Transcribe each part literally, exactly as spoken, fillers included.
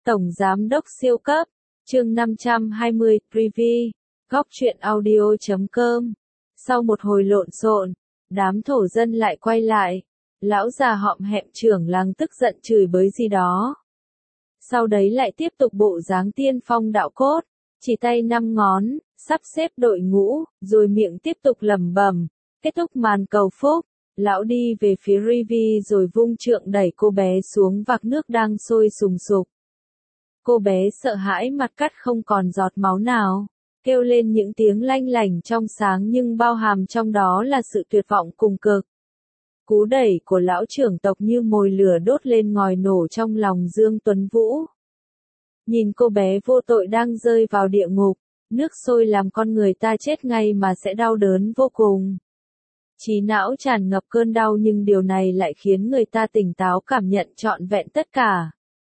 Tổng Giám đốc siêu cấp, chương năm trăm hai mươi, Preview, góc truyện audio chấm com. Sau một hồi lộn xộn, đám thổ dân lại quay lại. Lão già họm hẹm trưởng làng tức giận chửi bới gì đó. Sau đấy lại tiếp tục bộ dáng tiên phong đạo cốt, chỉ tay năm ngón, sắp xếp đội ngũ, rồi miệng tiếp tục lẩm bẩm, kết thúc màn cầu phúc. Lão đi về phía Rivi rồi vung trượng đẩy cô bé xuống vạc nước đang sôi sùng sục. Cô bé sợ hãi mặt cắt không còn giọt máu nào, kêu lên những tiếng lanh lảnh trong sáng nhưng bao hàm trong đó là sự tuyệt vọng cùng cực. Cú đẩy của lão trưởng tộc như mồi lửa đốt lên ngòi nổ trong lòng Dương Tuấn Vũ. Nhìn cô bé vô tội đang rơi vào địa ngục, nước sôi làm con người ta chết ngay mà sẽ đau đớn vô cùng. Trí não tràn ngập cơn đau nhưng điều này lại khiến người ta tỉnh táo cảm nhận trọn vẹn tất cả.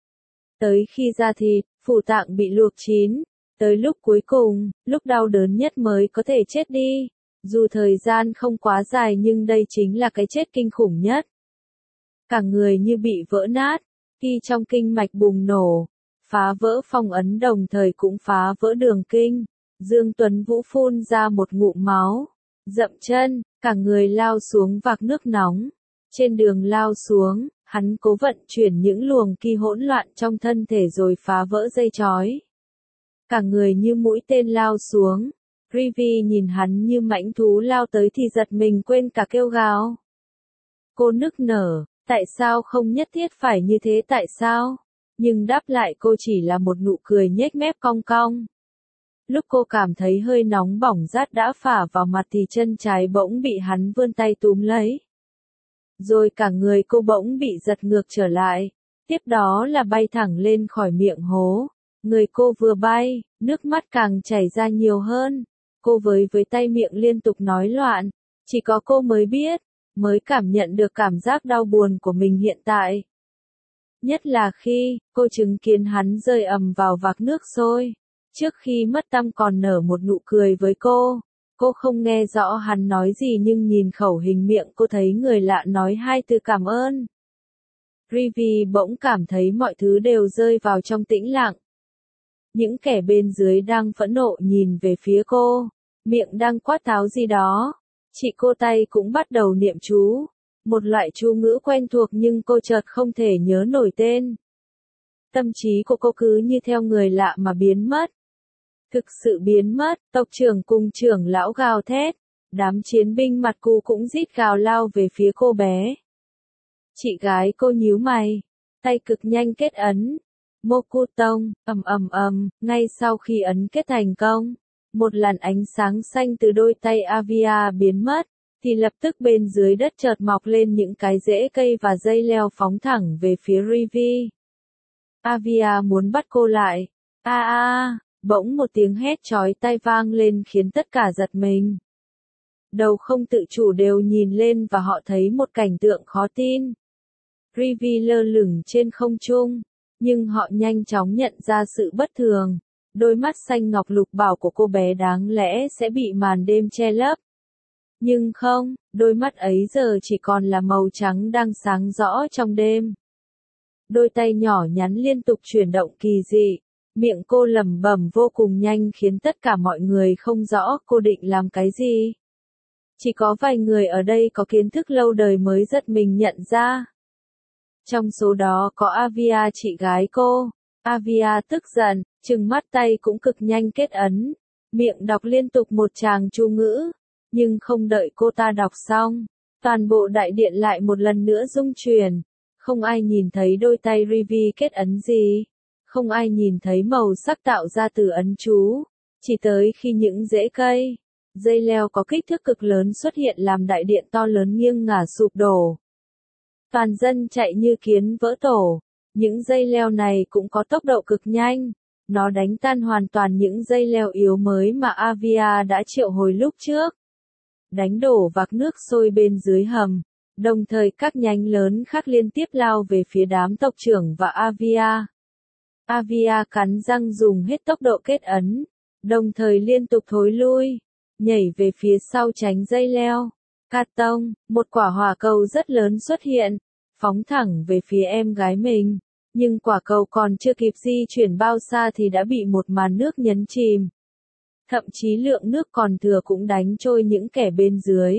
Tới khi da thịt, phủ tạng bị luộc chín, tới lúc cuối cùng, lúc đau đớn nhất mới có thể chết đi. Dù thời gian không quá dài nhưng đây chính là cái chết kinh khủng nhất. Cả người như bị vỡ nát, khi trong kinh mạch bùng nổ, phá vỡ phong ấn đồng thời cũng phá vỡ đường kinh. Dương Tuấn Vũ phun ra một ngụm máu, dậm chân, cả người lao xuống vạc nước nóng. Trên đường lao xuống, hắn cố vận chuyển những luồng ki hỗn loạn trong thân thể rồi phá vỡ dây chói. Cả người như mũi tên lao xuống. Rivi nhìn hắn như mãnh thú lao tới thì giật mình quên cả kêu gào. Cô nức nở, tại sao không nhất thiết phải như thế tại sao? Nhưng đáp lại cô chỉ là một nụ cười nhếch mép cong cong. Lúc cô cảm thấy hơi nóng bỏng rát đã phả vào mặt thì chân trái bỗng bị hắn vươn tay túm lấy. Rồi cả người cô bỗng bị giật ngược trở lại, tiếp đó là bay thẳng lên khỏi miệng hố. Người cô vừa bay, nước mắt càng chảy ra nhiều hơn. Cô với với tay miệng liên tục nói loạn, chỉ có cô mới biết, mới cảm nhận được cảm giác đau buồn của mình hiện tại. Nhất là khi, cô chứng kiến hắn rơi ầm vào vạc nước sôi. Trước khi mất tăm còn nở một nụ cười với cô. Cô không nghe rõ hắn nói gì nhưng nhìn khẩu hình miệng cô thấy người lạ nói hai từ cảm ơn. Rivi bỗng cảm thấy mọi thứ đều rơi vào trong tĩnh lặng. Những kẻ bên dưới đang phẫn nộ nhìn về phía cô, miệng đang quát tháo gì đó. Chị cô tay cũng bắt đầu niệm chú, một loại chú ngữ quen thuộc nhưng cô chợt không thể nhớ nổi tên. Tâm trí của cô cứ như theo người lạ mà biến mất. Thực sự biến mất, tộc trưởng cùng trưởng lão gào thét, đám chiến binh mặt cù cũng rít gào lao về phía cô bé. Chị gái cô nhíu mày, tay cực nhanh kết ấn. Moku Tông, ầm ầm ầm, ngay sau khi ấn kết thành công, một làn ánh sáng xanh từ đôi tay Avia biến mất, thì lập tức bên dưới đất chợt mọc lên những cái rễ cây và dây leo phóng thẳng về phía Rivi. Avia muốn bắt cô lại. A a, bỗng một tiếng hét chói tai vang lên khiến tất cả giật mình. Đầu không tự chủ đều nhìn lên và họ thấy một cảnh tượng khó tin. Rivi lơ lửng trên không trung. Nhưng họ nhanh chóng nhận ra sự bất thường. Đôi mắt xanh ngọc lục bảo của cô bé đáng lẽ sẽ bị màn đêm che lấp. Nhưng không, đôi mắt ấy giờ chỉ còn là màu trắng đang sáng rõ trong đêm. Đôi tay nhỏ nhắn liên tục chuyển động kỳ dị. Miệng cô lẩm bẩm vô cùng nhanh khiến tất cả mọi người không rõ cô định làm cái gì. Chỉ có vài người ở đây có kiến thức lâu đời mới giật mình nhận ra. Trong số đó có Avia chị gái cô. Avia tức giận, trừng mắt tay cũng cực nhanh kết ấn. Miệng đọc liên tục một tràng chú ngữ. Nhưng không đợi cô ta đọc xong. Toàn bộ đại điện lại một lần nữa rung chuyển. Không ai nhìn thấy đôi tay Rivi kết ấn gì. Không ai nhìn thấy màu sắc tạo ra từ ấn chú. Chỉ tới khi những rễ cây, dây leo có kích thước cực lớn xuất hiện làm đại điện to lớn nghiêng ngả sụp đổ. Toàn dân chạy như kiến vỡ tổ. Những dây leo này cũng có tốc độ cực nhanh. Nó đánh tan hoàn toàn những dây leo yếu mới mà Avia đã triệu hồi lúc trước. Đánh đổ vạc nước sôi bên dưới hầm. Đồng thời các nhánh lớn khác liên tiếp lao về phía đám tộc trưởng và Avia. Avia cắn răng dùng hết tốc độ kết ấn. Đồng thời liên tục thối lui. Nhảy về phía sau tránh dây leo. Cát tông, một quả hỏa cầu rất lớn xuất hiện, phóng thẳng về phía em gái mình. Nhưng quả cầu còn chưa kịp di chuyển bao xa thì đã bị một màn nước nhấn chìm. Thậm chí lượng nước còn thừa cũng đánh trôi những kẻ bên dưới.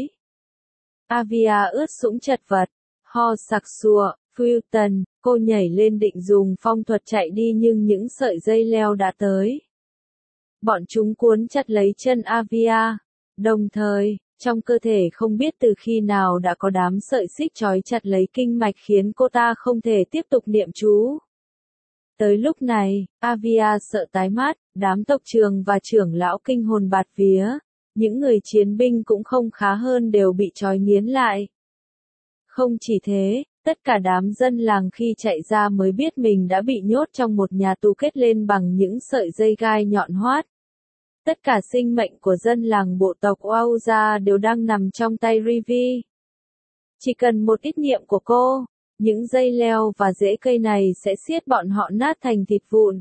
Avia ướt sũng chật vật, ho sặc sụa, Fulton, cô nhảy lên định dùng phong thuật chạy đi nhưng những sợi dây leo đã tới. Bọn chúng cuốn chặt lấy chân Avia, đồng thời, trong cơ thể không biết từ khi nào đã có đám sợi xích trói chặt lấy kinh mạch khiến cô ta không thể tiếp tục niệm chú. Tới lúc này, Avia sợ tái mát, đám tộc trưởng và trưởng lão kinh hồn bạt vía, những người chiến binh cũng không khá hơn đều bị trói nghiến lại. Không chỉ thế, tất cả đám dân làng khi chạy ra mới biết mình đã bị nhốt trong một nhà tù kết lên bằng những sợi dây gai nhọn hoắt. Tất cả sinh mệnh của dân làng bộ tộc Auza đều đang nằm trong tay Rivi. Chỉ cần một ít niệm của cô, những dây leo và rễ cây này sẽ siết bọn họ nát thành thịt vụn.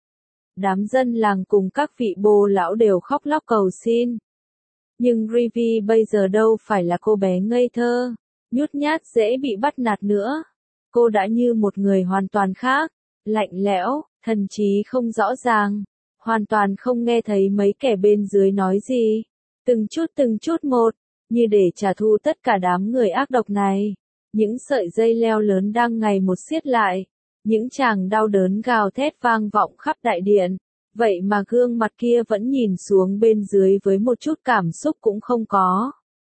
Đám dân làng cùng các vị bồ lão đều khóc lóc cầu xin. Nhưng Rivi bây giờ đâu phải là cô bé ngây thơ, nhút nhát dễ bị bắt nạt nữa. Cô đã như một người hoàn toàn khác, lạnh lẽo, thần trí không rõ ràng, hoàn toàn không nghe thấy mấy kẻ bên dưới nói gì. Từng chút từng chút một, như để trả thù tất cả đám người ác độc này. Những sợi dây leo lớn đang ngày một siết lại, những tràng đau đớn gào thét vang vọng khắp đại điện, vậy mà gương mặt kia vẫn nhìn xuống bên dưới với một chút cảm xúc cũng không có.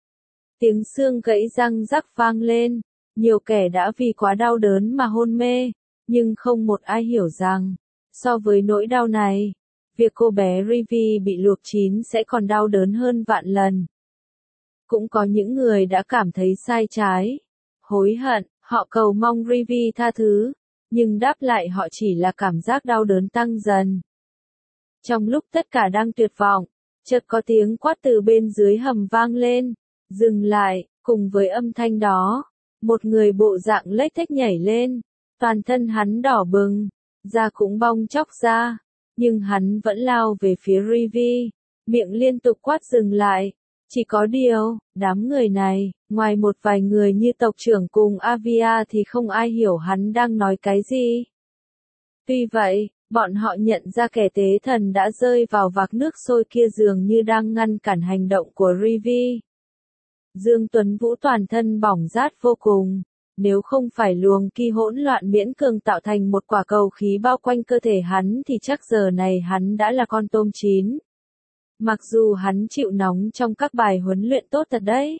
Tiếng xương gãy răng rắc vang lên, nhiều kẻ đã vì quá đau đớn mà hôn mê, nhưng không một ai hiểu rằng, so với nỗi đau này, việc cô bé Rivi bị luộc chín sẽ còn đau đớn hơn vạn lần. Cũng có những người đã cảm thấy sai trái, hối hận, họ cầu mong Rivi tha thứ, nhưng đáp lại họ chỉ là cảm giác đau đớn tăng dần. Trong lúc tất cả đang tuyệt vọng, chợt có tiếng quát từ bên dưới hầm vang lên, dừng lại, cùng với âm thanh đó, một người bộ dạng lếch thếch nhảy lên, toàn thân hắn đỏ bừng, da cũng bong tróc ra, nhưng hắn vẫn lao về phía Rivi, miệng liên tục quát dừng lại. Chỉ có điều, đám người này, ngoài một vài người như tộc trưởng cùng Avia thì không ai hiểu hắn đang nói cái gì. Tuy vậy, bọn họ nhận ra kẻ tế thần đã rơi vào vạc nước sôi kia dường như đang ngăn cản hành động của Rivi. Dương Tuấn Vũ toàn thân bỏng rát vô cùng, nếu không phải luồng ki hỗn loạn miễn cường tạo thành một quả cầu khí bao quanh cơ thể hắn thì chắc giờ này hắn đã là con tôm chín. Mặc dù hắn chịu nóng trong các bài huấn luyện tốt thật đấy.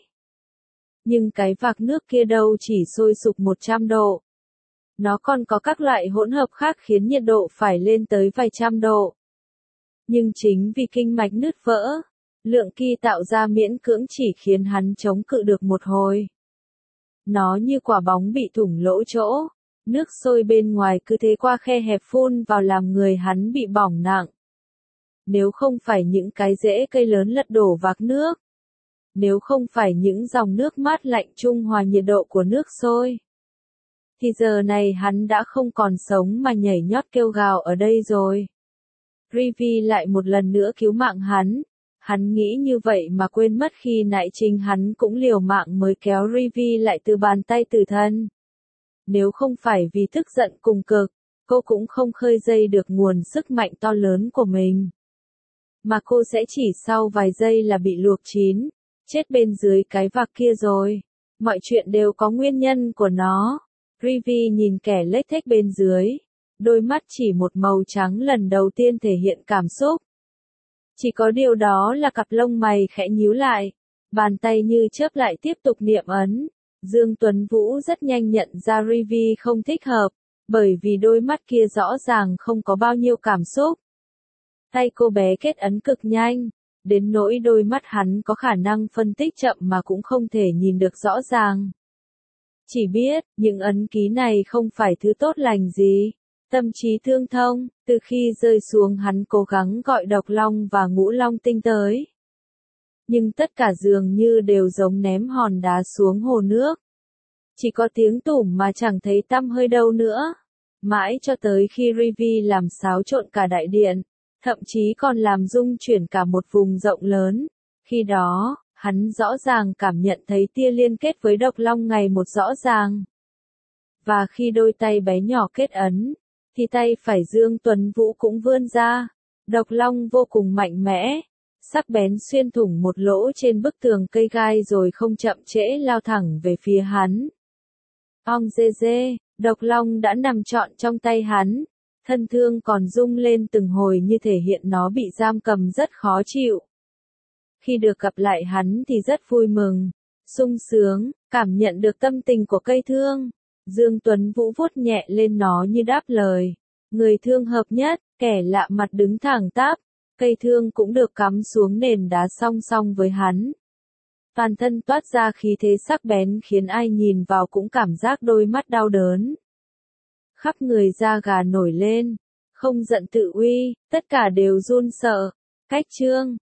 Nhưng cái vạc nước kia đâu chỉ sôi sục một trăm độ. Nó còn có các loại hỗn hợp khác khiến nhiệt độ phải lên tới vài trăm độ. Nhưng chính vì kinh mạch nứt vỡ, lượng ki tạo ra miễn cưỡng chỉ khiến hắn chống cự được một hồi. Nó như quả bóng bị thủng lỗ chỗ, nước sôi bên ngoài cứ thế qua khe hẹp phun vào làm người hắn bị bỏng nặng. Nếu không phải những cái rễ cây lớn lật đổ vạc nước, nếu không phải những dòng nước mát lạnh trung hòa nhiệt độ của nước sôi, thì giờ này hắn đã không còn sống mà nhảy nhót kêu gào ở đây rồi. Rivi lại một lần nữa cứu mạng hắn, hắn nghĩ như vậy mà quên mất khi nãy chính hắn cũng liều mạng mới kéo Rivi lại từ bàn tay tử thần. Nếu không phải vì tức giận cùng cực, cô cũng không khơi dây được nguồn sức mạnh to lớn của mình. Mà cô sẽ chỉ sau vài giây là bị luộc chín, chết bên dưới cái vạc kia rồi. Mọi chuyện đều có nguyên nhân của nó. Rivi nhìn kẻ lếch thếch bên dưới, đôi mắt chỉ một màu trắng lần đầu tiên thể hiện cảm xúc. Chỉ có điều đó là cặp lông mày khẽ nhíu lại, bàn tay như chớp lại tiếp tục niệm ấn. Dương Tuấn Vũ rất nhanh nhận ra Rivi không thích hợp, bởi vì đôi mắt kia rõ ràng không có bao nhiêu cảm xúc. Tay cô bé kết ấn cực nhanh, đến nỗi đôi mắt hắn có khả năng phân tích chậm mà cũng không thể nhìn được rõ ràng. Chỉ biết, những ấn ký này không phải thứ tốt lành gì. Tâm trí thương thông, từ khi rơi xuống hắn cố gắng gọi độc long và ngũ long tinh tới. Nhưng tất cả dường như đều giống ném hòn đá xuống hồ nước. Chỉ có tiếng tủm mà chẳng thấy tăm hơi đâu nữa. Mãi cho tới khi Rivi làm xáo trộn cả đại điện, thậm chí còn làm rung chuyển cả một vùng rộng lớn. Khi đó, hắn rõ ràng cảm nhận thấy tia liên kết với độc long ngày một rõ ràng. Và khi đôi tay bé nhỏ kết ấn, thì tay phải Dương Tuấn Vũ cũng vươn ra. Độc long vô cùng mạnh mẽ, sắc bén xuyên thủng một lỗ trên bức tường cây gai rồi không chậm trễ lao thẳng về phía hắn. Ong dê dê, độc long đã nằm trọn trong tay hắn, thân thương còn rung lên từng hồi như thể hiện nó bị giam cầm rất khó chịu. Khi được gặp lại hắn thì rất vui mừng, sung sướng, cảm nhận được tâm tình của cây thương. Dương Tuấn Vũ vuốt nhẹ lên nó như đáp lời. Người thương hợp nhất, kẻ lạ mặt đứng thẳng tắp, cây thương cũng được cắm xuống nền đá song song với hắn. Toàn thân toát ra khí thế sắc bén khiến ai nhìn vào cũng cảm giác đôi mắt đau đớn. Khắp người da gà nổi lên, không giận tự uy, tất cả đều run sợ. Cách chương